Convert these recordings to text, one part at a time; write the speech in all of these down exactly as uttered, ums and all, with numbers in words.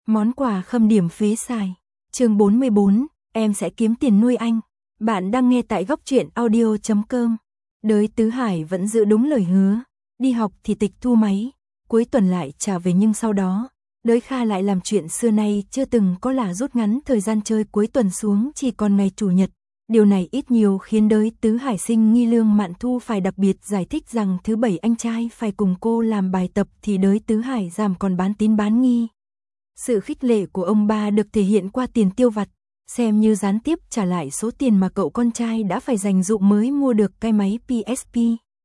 Món quà khâm điểm phế xài. Chương bốn mươi bốn, em sẽ kiếm tiền nuôi anh. Bạn đang nghe tại góc truyện audio chấm com. Đới Tứ Hải vẫn giữ đúng lời hứa, đi học thì tịch thu máy, cuối tuần lại trả về, nhưng sau đó, Đới Kha lại làm chuyện xưa nay chưa từng có, là rút ngắn thời gian chơi cuối tuần xuống chỉ còn ngày chủ nhật. Điều này ít nhiều khiến Đới Tứ Hải sinh nghi. Lương Mạn Thu phải đặc biệt giải thích rằng thứ bảy anh trai phải cùng cô làm bài tập thì Đới Tứ Hải giảm còn bán tín bán nghi. Sự khích lệ của ông ba được thể hiện qua tiền tiêu vặt, xem như gián tiếp trả lại số tiền mà cậu con trai đã phải dành dụm mới mua được cái máy pê ét pê.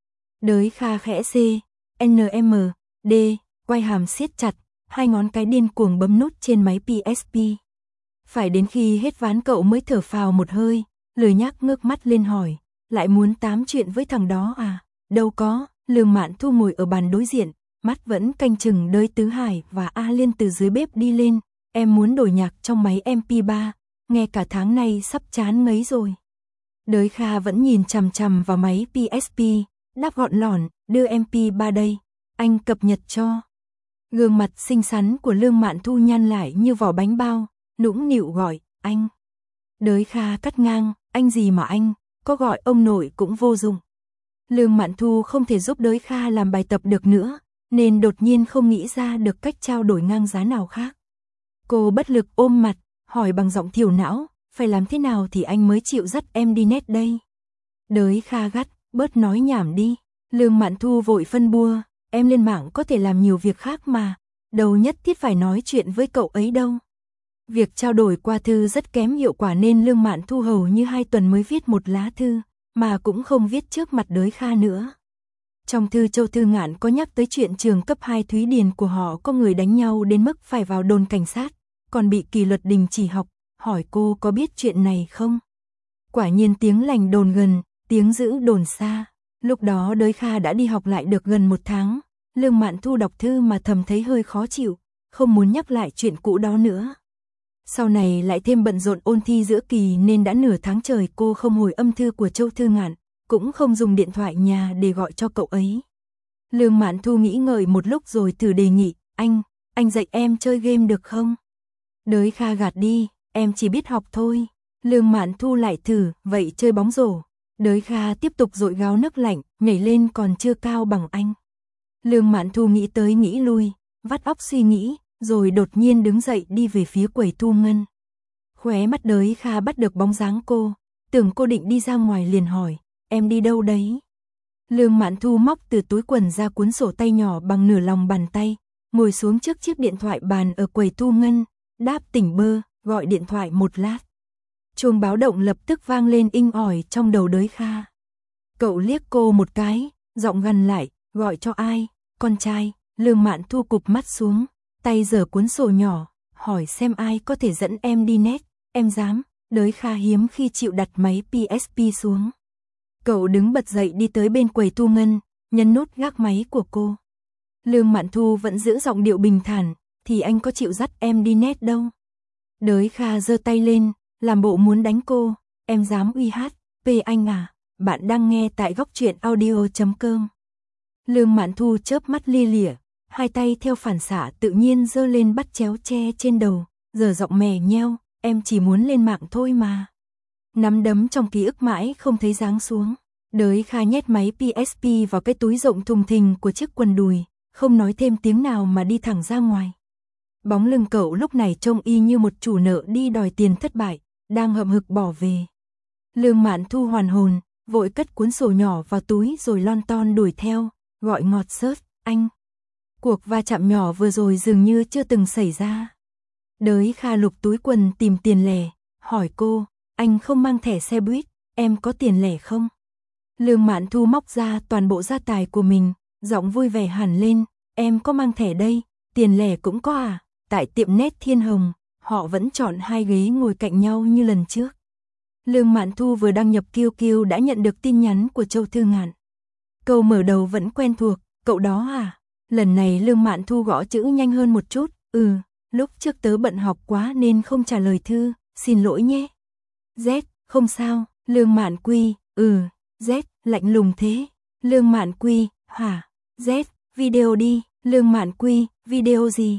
Đới Kha khẽ C, N M, D, quay hàm siết chặt, hai ngón cái điên cuồng bấm nút trên máy pê ét pê. Phải đến khi hết ván cậu mới thở phào một hơi, lười nhác ngước mắt lên hỏi, lại muốn tám chuyện với thằng đó à? Đâu có. Lương Mạn Thu ngồi ở bàn đối diện, mắt vẫn canh chừng Đới Tứ Hải và A Liên từ dưới bếp đi lên. Em muốn đổi nhạc trong máy em pê ba, nghe cả tháng nay sắp chán ngấy rồi. Đới Kha vẫn nhìn chằm chằm vào máy pê ét pê, đáp gọn lỏn, đưa em pê ba đây, anh cập nhật cho. Gương mặt xinh xắn của Lương Mạn Thu nhăn lại như vỏ bánh bao, nũng nịu gọi, anh. Đới Kha cắt ngang, anh gì mà anh, có gọi ông nội cũng vô dụng. Lương Mạn Thu không thể giúp Đới Kha làm bài tập được nữa, nên đột nhiên không nghĩ ra được cách trao đổi ngang giá nào khác. Cô bất lực ôm mặt, hỏi bằng giọng thiểu não, phải làm thế nào thì anh mới chịu dắt em đi net đây? Đới Kha gắt, bớt nói nhảm đi. Lương Mạn Thu vội phân bua, em lên mạng có thể làm nhiều việc khác mà, đâu nhất thiết phải nói chuyện với cậu ấy đâu. Việc trao đổi qua thư rất kém hiệu quả nên Lương Mạn Thu hầu như hai tuần mới viết một lá thư, mà cũng không viết trước mặt Đới Kha nữa. Trong thư Châu Thư Ngạn có nhắc tới chuyện trường cấp hai Thúy Điền của họ có người đánh nhau đến mức phải vào đồn cảnh sát, còn bị kỷ luật đình chỉ học, hỏi cô có biết chuyện này không? Quả nhiên tiếng lành đồn gần, tiếng dữ đồn xa. Lúc đó Đới Kha đã đi học lại được gần một tháng, Lương Mạn Thu đọc thư mà thầm thấy hơi khó chịu, không muốn nhắc lại chuyện cũ đó nữa. Sau này lại thêm bận rộn ôn thi giữa kỳ nên đã nửa tháng trời cô không hồi âm thư của Châu Thư Ngạn, cũng không dùng điện thoại nhà để gọi cho cậu ấy. Lương Mạn Thu nghĩ ngợi một lúc rồi thử đề nghị, anh, anh dạy em chơi game được không? Đới Kha gạt đi, em chỉ biết học thôi. Lương Mạn Thu lại thử, vậy chơi bóng rổ. Đới Kha tiếp tục dội gáo nước lạnh, nhảy lên còn chưa cao bằng anh. Lương Mạn Thu nghĩ tới nghĩ lui, vắt óc suy nghĩ, rồi đột nhiên đứng dậy đi về phía quầy thu ngân. Khóe mắt Đới Kha bắt được bóng dáng cô, tưởng cô định đi ra ngoài liền hỏi, em đi đâu đấy? Lương Mạn Thu móc từ túi quần ra cuốn sổ tay nhỏ bằng nửa lòng bàn tay, ngồi xuống trước chiếc điện thoại bàn ở quầy thu ngân, đáp tỉnh bơ, gọi điện thoại một lát. Chuông báo động lập tức vang lên inh ỏi trong đầu Đới Kha. Cậu liếc cô một cái, giọng gằn lại, gọi cho ai? Con trai. Lương Mạn Thu cụp mắt xuống, tay giở cuốn sổ nhỏ, hỏi xem ai có thể dẫn em đi net. Em dám. Đới Kha hiếm khi chịu đặt máy pê ét pê xuống. Cậu đứng bật dậy đi tới bên quầy thu ngân, nhấn nút gác máy của cô. Lương Mạn Thu vẫn giữ giọng điệu bình thản, thì anh có chịu dắt em đi net đâu. Đới Kha giơ tay lên, làm bộ muốn đánh cô, em dám uy hát, pê anh à? Bạn đang nghe tại góc truyện audio chấm com. Lương Mạn Thu chớp mắt lia lịa, hai tay theo phản xạ tự nhiên giơ lên bắt chéo che trên đầu, giờ giọng mè nheo, em chỉ muốn lên mạng thôi mà. Nắm đấm trong ký ức mãi không thấy giáng xuống. Đới Kha nhét máy pê ét pê vào cái túi rộng thùng thình của chiếc quần đùi, không nói thêm tiếng nào mà đi thẳng ra ngoài. Bóng lưng cậu lúc này trông y như một chủ nợ đi đòi tiền thất bại, đang hậm hực bỏ về. Lương Mạn Thu hoàn hồn, vội cất cuốn sổ nhỏ vào túi rồi lon ton đuổi theo, gọi ngọt xớt, anh. Cuộc va chạm nhỏ vừa rồi dường như chưa từng xảy ra. Đới Kha lục túi quần tìm tiền lẻ, hỏi cô, anh không mang thẻ xe buýt, em có tiền lẻ không? Lương Mạn Thu móc ra toàn bộ gia tài của mình, giọng vui vẻ hẳn lên, em có mang thẻ đây, tiền lẻ cũng có à? Tại tiệm net Thiên Hồng, họ vẫn chọn hai ghế ngồi cạnh nhau như lần trước. Lương Mạn Thu vừa đăng nhập Q Q đã nhận được tin nhắn của Châu Thư Ngạn. Câu mở đầu vẫn quen thuộc, cậu đó à? Lần này Lương Mạn Thu gõ chữ nhanh hơn một chút, ừ, lúc trước tớ bận học quá nên không trả lời thư, xin lỗi nhé. Z, không sao. Lương Mạn Quy, ừ, Z, lạnh lùng thế. Lương Mạn Quy, hả? Z, video đi. Lương Mạn Quy, video gì?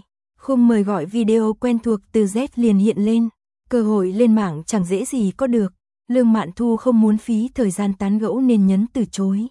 Khung mời gọi video quen thuộc từ Z liền hiện lên. Cơ hội lên mạng chẳng dễ gì có được. Lương Mạn Thu không muốn phí thời gian tán gẫu nên nhấn từ chối.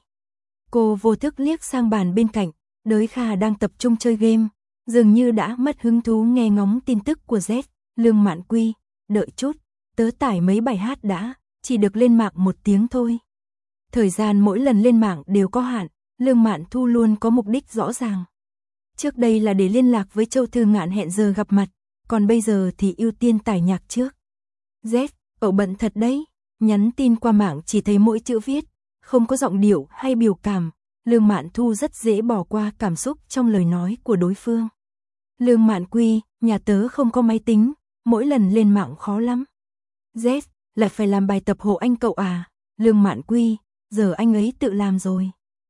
Cô vô thức liếc sang bàn bên cạnh. Đới Kha đang tập trung chơi game. Dường như đã mất hứng thú nghe ngóng tin tức của Z. Lương Mạn Quy, đợi chút. Tớ tải mấy bài hát đã. Chỉ được lên mạng một tiếng thôi. Thời gian mỗi lần lên mạng đều có hạn. Lương Mạn Thu luôn có mục đích rõ ràng. Trước đây là để liên lạc với Châu Thư Ngạn hẹn giờ gặp mặt. Còn bây giờ thì ưu tiên tải nhạc trước. Z, cậu bận thật đấy. Nhắn tin qua mạng chỉ thấy mỗi chữ viết. Không có giọng điệu hay biểu cảm. Lương Mạn Thu rất dễ bỏ qua cảm xúc trong lời nói của đối phương. Lương Mạn Quy, nhà tớ không có máy tính. Mỗi lần lên mạng khó lắm. Z, lại phải làm bài tập hộ anh cậu à? Lương Mạn Quy, giờ anh ấy tự làm rồi.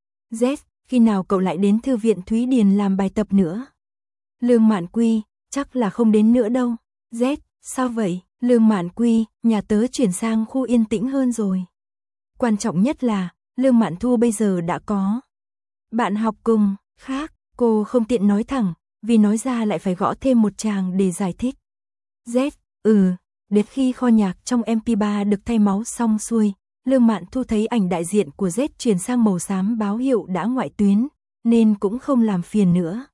Z, khi nào cậu lại đến thư viện Thúy Điền làm bài tập nữa? Lương Mạn Quy, chắc là không đến nữa đâu. Z, sao vậy? Lương Mạn Quy, nhà tớ chuyển sang khu yên tĩnh hơn rồi. Quan trọng nhất là, Lương Mạn Thu bây giờ đã có bạn học cùng, khác, cô không tiện nói thẳng, vì nói ra lại phải gõ thêm một tràng để giải thích. Z, ừ, đến khi kho nhạc trong em pê ba được thay máu xong xuôi, Lương Mạn Thu thấy ảnh đại diện của Z chuyển sang màu xám báo hiệu đã ngoại tuyến, nên cũng không làm phiền nữa.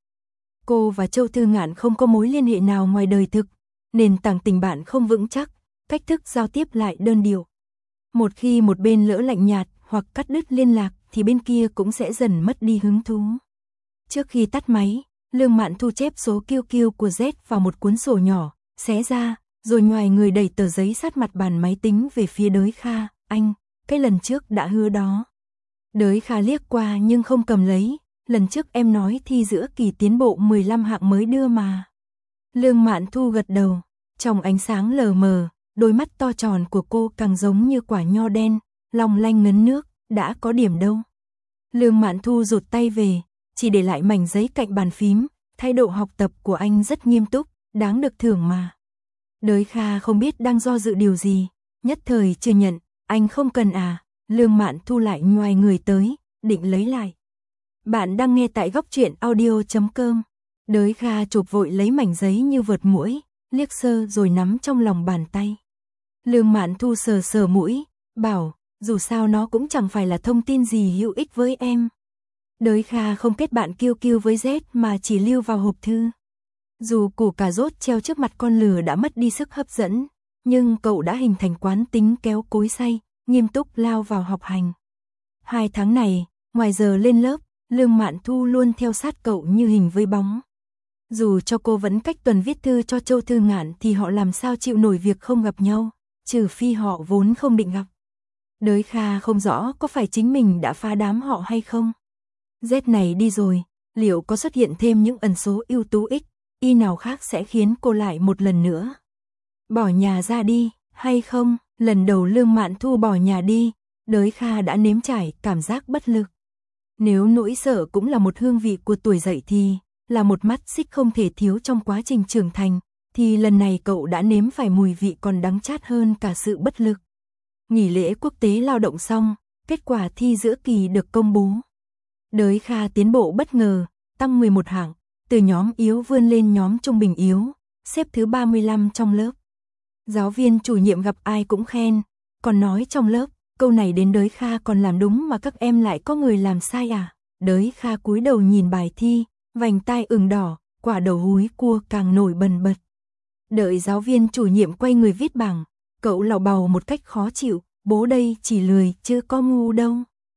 Cô và Châu Thư Ngạn không có mối liên hệ nào ngoài đời thực, nền tảng tình bạn không vững chắc, cách thức giao tiếp lại đơn điệu. Một khi một bên lỡ lạnh nhạt hoặc cắt đứt liên lạc thì bên kia cũng sẽ dần mất đi hứng thú. Trước khi tắt máy, Lương Mạn Thu chép số kiu kiu của Z vào một cuốn sổ nhỏ, xé ra, rồi nhoài người đẩy tờ giấy sát mặt bàn máy tính về phía Đới Kha. Anh, cái lần trước đã hứa đó. Đới Kha liếc qua nhưng không cầm lấy. Lần trước em nói thi giữa kỳ tiến bộ mười lăm hạng mới đưa mà. Lương Mạn Thu gật đầu. Trong ánh sáng lờ mờ, đôi mắt to tròn của cô càng giống như quả nho đen, long lanh ngấn nước, đã có điểm đâu. Lương Mạn Thu rụt tay về, chỉ để lại mảnh giấy cạnh bàn phím. Thái độ học tập của anh rất nghiêm túc, đáng được thưởng mà. Đới Kha không biết đang do dự điều gì, nhất thời chưa nhận. Anh không cần à? Lương Mạn Thu lại nhoài người tới, định lấy lại. Bạn đang nghe tại góc truyện audio chấm com. Đới Kha chụp vội lấy mảnh giấy như vượt muỗi, liếc sơ rồi nắm trong lòng bàn tay. Lương Mạn Thu sờ sờ mũi, bảo, dù sao nó cũng chẳng phải là thông tin gì hữu ích với em. Đới Kha không kết bạn kiu kiu với Z mà chỉ lưu vào hộp thư. Dù củ cà rốt treo trước mặt con lừa đã mất đi sức hấp dẫn, nhưng cậu đã hình thành quán tính kéo cối xay, nghiêm túc lao vào học hành. Hai tháng này, ngoài giờ lên lớp, Lương Mạn Thu luôn theo sát cậu như hình với bóng. Dù cho cô vẫn cách tuần viết thư cho Châu Thư Ngạn thì họ làm sao chịu nổi việc không gặp nhau, trừ phi họ vốn không định gặp. Đới Kha không rõ có phải chính mình đã phá đám họ hay không. Z này đi rồi, liệu có xuất hiện thêm những ẩn số ưu tú X, Y nào khác sẽ khiến cô lại một lần nữa bỏ nhà ra đi, hay không? Lần đầu Lương Mạn Thu bỏ nhà đi, Đới Kha đã nếm trải cảm giác bất lực. Nếu nỗi sợ cũng là một hương vị của tuổi dậy thì, là một mắt xích không thể thiếu trong quá trình trưởng thành, thì lần này cậu đã nếm phải mùi vị còn đắng chát hơn cả sự bất lực. Nghỉ lễ quốc tế lao động xong, kết quả thi giữa kỳ được công bố. Đới Kha tiến bộ bất ngờ, tăng mười một hạng, từ nhóm yếu vươn lên nhóm trung bình yếu, xếp thứ ba mươi lăm trong lớp. Giáo viên chủ nhiệm gặp ai cũng khen, còn nói trong lớp, câu này đến Đới Kha còn làm đúng mà các em lại có người làm sai à? Đới Kha cúi đầu nhìn bài thi, vành tai ửng đỏ, quả đầu húi cua càng nổi bần bật. Đợi giáo viên chủ nhiệm quay người viết bảng, cậu lảo bào một cách khó chịu, bố đây chỉ lười chứ có ngu đâu.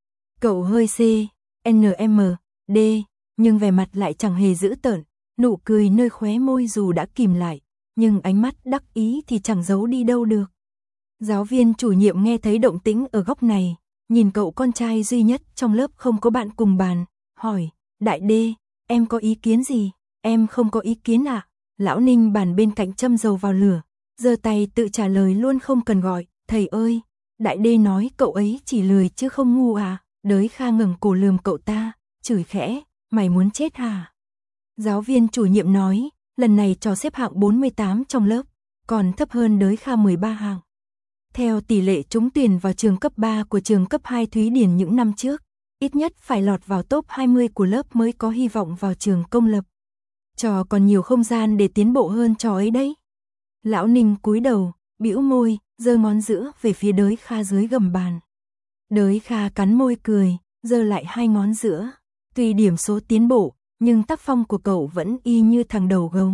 Cậu hơi C, N M, D, nhưng vẻ mặt lại chẳng hề dữ tợn, nụ cười nơi khóe môi dù đã kìm lại, nhưng ánh mắt đắc ý thì chẳng giấu đi đâu được. Giáo viên chủ nhiệm nghe thấy động tĩnh ở góc này, nhìn cậu con trai duy nhất trong lớp không có bạn cùng bàn, hỏi, Đại D, em có ý kiến gì? Em không có ý kiến ạ. À? Lão Ninh bàn bên cạnh châm dầu vào lửa, giơ tay tự trả lời luôn không cần gọi, thầy ơi, Đại D nói cậu ấy chỉ lười chứ không ngu à? Đới Kha ngẩng cổ lườm cậu ta, chửi khẽ, mày muốn chết hả? Giáo viên chủ nhiệm nói, lần này cho xếp hạng bốn mươi tám trong lớp, còn thấp hơn Đới Kha mười ba hạng. Theo tỷ lệ trúng tuyển vào trường cấp ba của trường cấp hai Thúy Điền những năm trước, ít nhất phải lọt vào top hai mươi của lớp mới có hy vọng vào trường công lập. Trò còn nhiều không gian để tiến bộ hơn trò ấy đấy. Lão Ninh cúi đầu, bĩu môi, giơ ngón giữa về phía Đới Kha dưới gầm bàn. Đới Kha cắn môi cười, giơ lại hai ngón giữa. Tuy điểm số tiến bộ, nhưng tác phong của cậu vẫn y như thằng đầu gấu.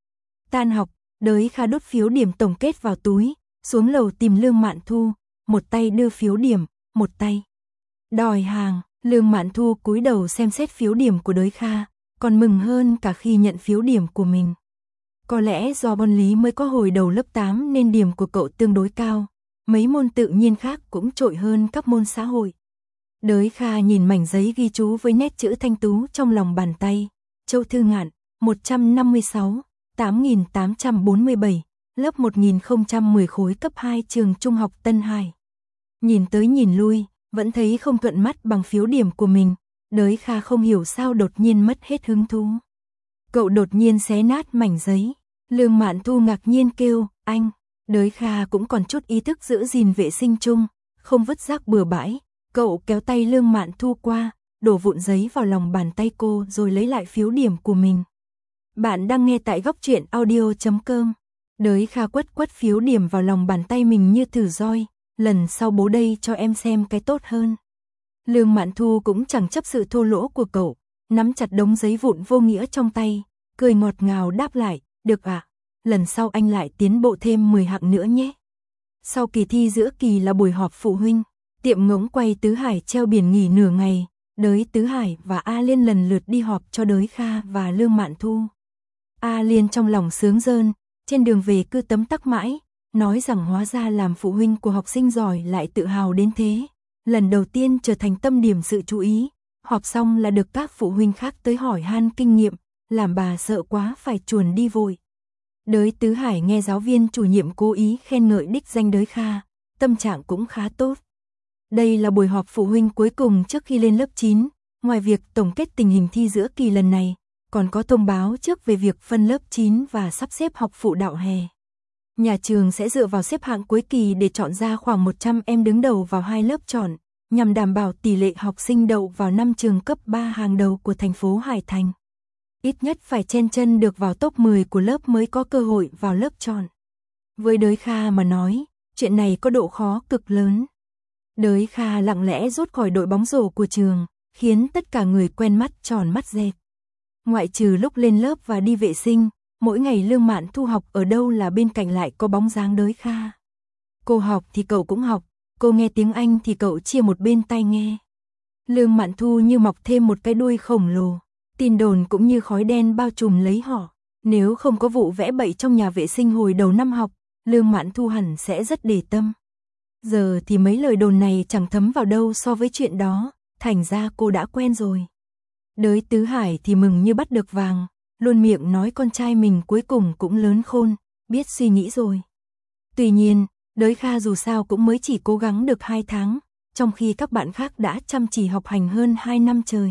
Tan học, Đới Kha đốt phiếu điểm tổng kết vào túi, xuống lầu tìm Lương Mạn Thu, một tay đưa phiếu điểm, một tay đòi hàng. Lương Mạn Thu cúi đầu xem xét phiếu điểm của Đới Kha, còn mừng hơn cả khi nhận phiếu điểm của mình. Có lẽ do Bon lý mới có hồi đầu lớp tám nên điểm của cậu tương đối cao, mấy môn tự nhiên khác cũng trội hơn các môn xã hội. Đới Kha nhìn mảnh giấy ghi chú với nét chữ thanh tú trong lòng bàn tay. Châu Thư Ngạn, một trăm năm mươi sáu, tám nghìn tám trăm bốn mươi bảy, lớp một nghìn không trăm mười khối cấp hai trường Trung học Tân Hải. Nhìn tới nhìn lui, vẫn thấy không thuận mắt bằng phiếu điểm của mình. Đới Kha không hiểu sao đột nhiên mất hết hứng thú. Cậu đột nhiên xé nát mảnh giấy. Lương Mạn Thu ngạc nhiên kêu, anh. Đới Kha cũng còn chút ý thức giữ gìn vệ sinh chung, không vứt rác bừa bãi. Cậu kéo tay Lương Mạn Thu qua, đổ vụn giấy vào lòng bàn tay cô rồi lấy lại phiếu điểm của mình. Bạn đang nghe tại góc truyện audio chấm com. Đới Kha quất quất phiếu điểm vào lòng bàn tay mình như thử roi. Lần sau bố đây cho em xem cái tốt hơn. Lương Mạn Thu cũng chẳng chấp sự thô lỗ của cậu, nắm chặt đống giấy vụn vô nghĩa trong tay, cười ngọt ngào đáp lại, được ạ, à? Lần sau anh lại tiến bộ thêm mười hạng nữa nhé. Sau kỳ thi giữa kỳ là buổi họp phụ huynh, tiệm ngỗng quay Tứ Hải treo biển nghỉ nửa ngày, Đới Tứ Hải và A Liên lần lượt đi họp cho Đới Kha và Lương Mạn Thu. A Liên trong lòng sướng rơn, trên đường về cứ tấm tắc mãi, nói rằng hóa ra làm phụ huynh của học sinh giỏi lại tự hào đến thế. Lần đầu tiên trở thành tâm điểm sự chú ý, họp xong là được các phụ huynh khác tới hỏi han kinh nghiệm, làm bà sợ quá phải chuồn đi vội. Đới Tứ Hải nghe giáo viên chủ nhiệm cố ý khen ngợi đích danh Đới Kha, tâm trạng cũng khá tốt. Đây là buổi họp phụ huynh cuối cùng trước khi lên lớp chín, ngoài việc tổng kết tình hình thi giữa kỳ lần này, còn có thông báo trước về việc phân lớp chín và sắp xếp học phụ đạo hè. Nhà trường sẽ dựa vào xếp hạng cuối kỳ để chọn ra khoảng một trăm em đứng đầu vào hai lớp chọn, nhằm đảm bảo tỷ lệ học sinh đậu vào năm trường cấp ba hàng đầu của thành phố Hải Thành. Ít nhất phải chen chân được vào top mười của lớp mới có cơ hội vào lớp chọn. Với Đới Kha mà nói, chuyện này có độ khó cực lớn. Đới Kha lặng lẽ rút khỏi đội bóng rổ của trường, khiến tất cả người quen mắt tròn mắt dẹt. Ngoại trừ lúc lên lớp và đi vệ sinh, mỗi ngày Lương Mạn Thu học ở đâu là bên cạnh lại có bóng dáng Đới Kha. Cô học thì cậu cũng học, cô nghe tiếng Anh thì cậu chia một bên tai nghe. Lương Mạn Thu như mọc thêm một cái đuôi khổng lồ, tin đồn cũng như khói đen bao trùm lấy họ. Nếu không có vụ vẽ bậy trong nhà vệ sinh hồi đầu năm học, Lương Mạn Thu hẳn sẽ rất để tâm. Giờ thì mấy lời đồn này chẳng thấm vào đâu so với chuyện đó, thành ra cô đã quen rồi. Đới Tứ Hải thì mừng như bắt được vàng, luôn miệng nói con trai mình cuối cùng cũng lớn khôn, biết suy nghĩ rồi. Tuy nhiên, Đới Kha dù sao cũng mới chỉ cố gắng được hai tháng, trong khi các bạn khác đã chăm chỉ học hành hơn hai năm trời.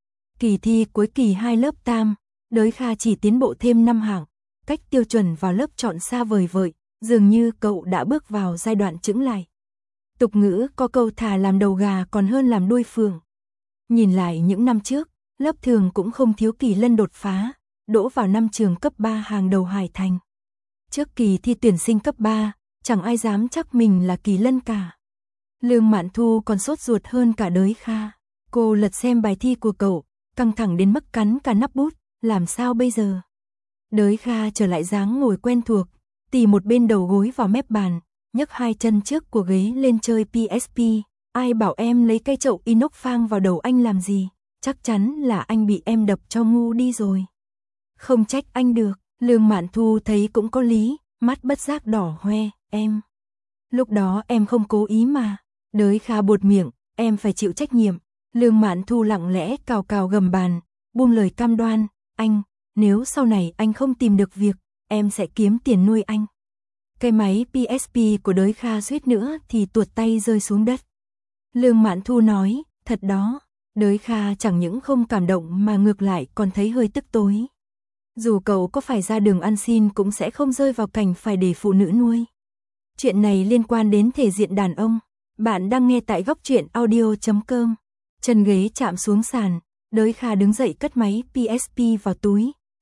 Kỳ thi cuối kỳ hai lớp tam, Đới Kha chỉ tiến bộ thêm năm hạng, cách tiêu chuẩn vào lớp chọn xa vời vợi, dường như cậu đã bước vào giai đoạn chững lại. Tục ngữ có câu thà làm đầu gà còn hơn làm đuôi phượng. Nhìn lại những năm trước, lớp thường cũng không thiếu Kỳ Lân đột phá, đỗ vào năm trường cấp ba hàng đầu Hải Thành. Trước kỳ thi tuyển sinh cấp ba, chẳng ai dám chắc mình là Kỳ Lân cả. Lương Mạn Thu còn sốt ruột hơn cả Đới Kha. Cô lật xem bài thi của cậu, căng thẳng đến mức cắn cả nắp bút, làm sao bây giờ? Đới Kha trở lại dáng ngồi quen thuộc, tì một bên đầu gối vào mép bàn, nhấc hai chân trước của ghế lên chơi pê ét pê. Ai bảo em lấy cây chậu inox phang vào đầu anh làm gì? Chắc chắn là anh bị em đập cho ngu đi rồi. Không trách anh được, Lương Mạn Thu thấy cũng có lý, mắt bất giác đỏ hoe, em. Lúc đó em không cố ý mà. Đới Kha buột miệng, em phải chịu trách nhiệm. Lương Mạn Thu lặng lẽ cào cào gầm bàn, buông lời cam đoan, anh, nếu sau này anh không tìm được việc, em sẽ kiếm tiền nuôi anh. Cái máy pê ét pê của Đới Kha suýt nữa thì tuột tay rơi xuống đất. Lương Mạn Thu nói, thật đó. Đới Kha chẳng những không cảm động mà ngược lại còn thấy hơi tức tối. Dù cậu có phải ra đường ăn xin cũng sẽ không rơi vào cảnh phải để phụ nữ nuôi. Chuyện này liên quan đến thể diện đàn ông. Bạn đang nghe tại góc truyện audio chấm com. Chân ghế chạm xuống sàn, Đới Kha đứng dậy cất máy pê ét pê vào túi,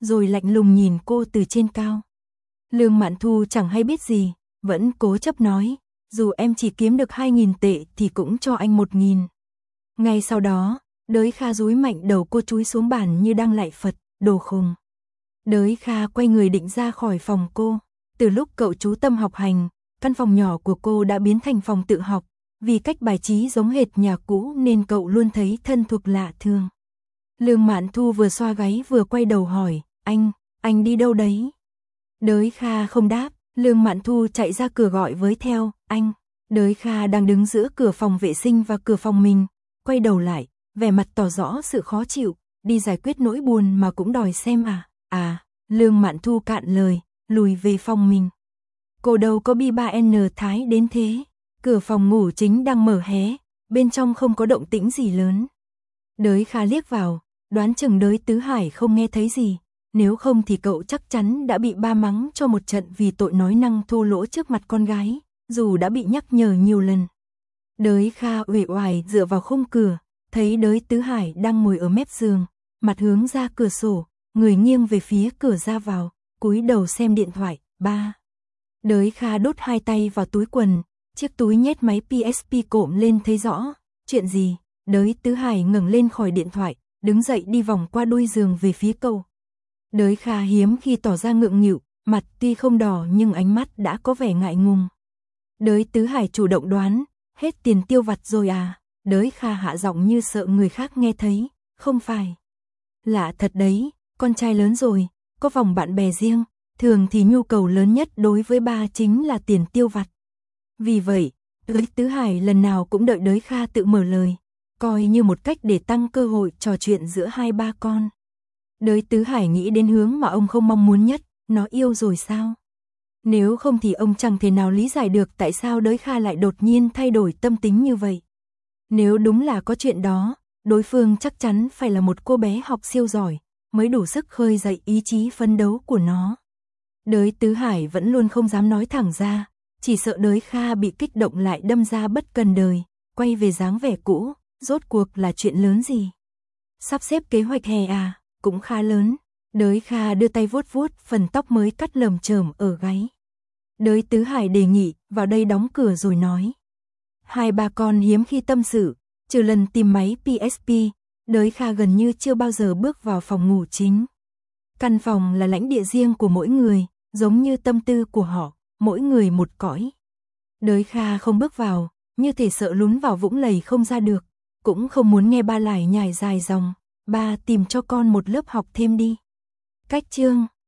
rồi lạnh lùng nhìn cô từ trên cao. Lương Mạn Thu chẳng hay biết gì, vẫn cố chấp nói, dù em chỉ kiếm được hai nghìn tệ thì cũng cho anh một nghìn. Ngay sau đó, Đới Kha dúi mạnh đầu cô chúi xuống bàn như đang lạy Phật, đồ khùng. Đới Kha quay người định ra khỏi phòng cô. Từ lúc cậu chú tâm học hành, căn phòng nhỏ của cô đã biến thành phòng tự học, vì cách bài trí giống hệt nhà cũ nên cậu luôn thấy thân thuộc lạ thường. Lương Mạn Thu vừa xoa gáy vừa quay đầu hỏi, anh, anh đi đâu đấy? Đới Kha không đáp, Lương Mạn Thu chạy ra cửa gọi với theo, anh. Đới Kha đang đứng giữa cửa phòng vệ sinh và cửa phòng mình, quay đầu lại, vẻ mặt tỏ rõ sự khó chịu, đi giải quyết nỗi buồn mà cũng đòi xem à, à, Lương Mạn Thu cạn lời, lùi về phòng mình. Cô đâu có bi ba en thái đến thế, cửa phòng ngủ chính đang mở hé, bên trong không có động tĩnh gì lớn. Đới Kha liếc vào, đoán chừng Đới Tứ Hải không nghe thấy gì, nếu không thì cậu chắc chắn đã bị ba mắng cho một trận vì tội nói năng thô lỗ trước mặt con gái, dù đã bị nhắc nhở nhiều lần. Đới Kha uể oải dựa vào khung cửa, thấy Đới Tứ Hải đang ngồi ở mép giường, mặt hướng ra cửa sổ, người nghiêng về phía cửa ra vào, cúi đầu xem điện thoại. Ba. Đới Kha đút hai tay vào túi quần, chiếc túi nhét máy pê ét pê cộm lên thấy rõ. Chuyện gì? Đới Tứ Hải ngẩng lên khỏi điện thoại, đứng dậy đi vòng qua đuôi giường về phía cậu. Đới Kha hiếm khi tỏ ra ngượng nghịu, mặt tuy không đỏ nhưng ánh mắt đã có vẻ ngại ngùng. Đới Tứ Hải chủ động đoán, hết tiền tiêu vặt rồi à? Đới Kha hạ giọng như sợ người khác nghe thấy, không phải. Lạ thật đấy, con trai lớn rồi, có vòng bạn bè riêng, thường thì nhu cầu lớn nhất đối với ba chính là tiền tiêu vặt. Vì vậy, Đới Tứ Hải lần nào cũng đợi Đới Kha tự mở lời, coi như một cách để tăng cơ hội trò chuyện giữa hai ba con. Đới Tứ Hải nghĩ đến hướng mà ông không mong muốn nhất, nó yêu rồi sao? Nếu không thì ông chẳng thể nào lý giải được tại sao Đới Kha lại đột nhiên thay đổi tâm tính như vậy. Nếu đúng là có chuyện đó, đối phương chắc chắn phải là một cô bé học siêu giỏi, mới đủ sức khơi dậy ý chí phấn đấu của nó. Đới Tứ Hải vẫn luôn không dám nói thẳng ra, chỉ sợ Đới Kha bị kích động lại đâm ra bất cần đời, quay về dáng vẻ cũ, rốt cuộc là chuyện lớn gì? Sắp xếp kế hoạch hè à, cũng khá lớn. Đới Kha đưa tay vuốt vuốt phần tóc mới cắt lởm chởm ở gáy. Đới Tứ Hải đề nghị, vào đây đóng cửa rồi nói. Hai ba con hiếm khi tâm sự, trừ lần tìm máy pê ét pê, Đới Kha gần như chưa bao giờ bước vào phòng ngủ chính. Căn phòng là lãnh địa riêng của mỗi người, giống như tâm tư của họ, mỗi người một cõi. Đới Kha không bước vào, như thể sợ lún vào vũng lầy không ra được, cũng không muốn nghe ba lải nhải dài dòng, ba tìm cho con một lớp học thêm đi. Cách chương